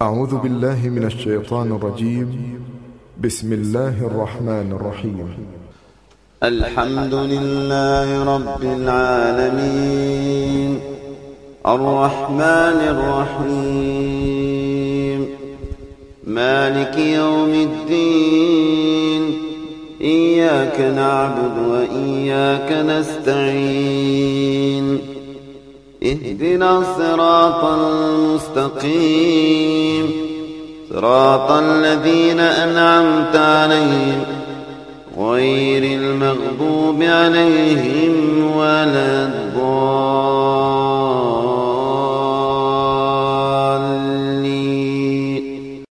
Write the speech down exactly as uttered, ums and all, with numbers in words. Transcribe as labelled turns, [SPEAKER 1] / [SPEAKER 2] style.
[SPEAKER 1] أعوذ بالله من الشيطان الرجيم. بسم الله الرحمن الرحيم.
[SPEAKER 2] الحمد لله رب العالمين الرحمن الرحيم مالك يوم الدين إياك نعبد وإياك نستعين اهدنا الصراط المستقيم صراط الذين أنعمت عليهم غير المغضوب عليهم ولا الضالين.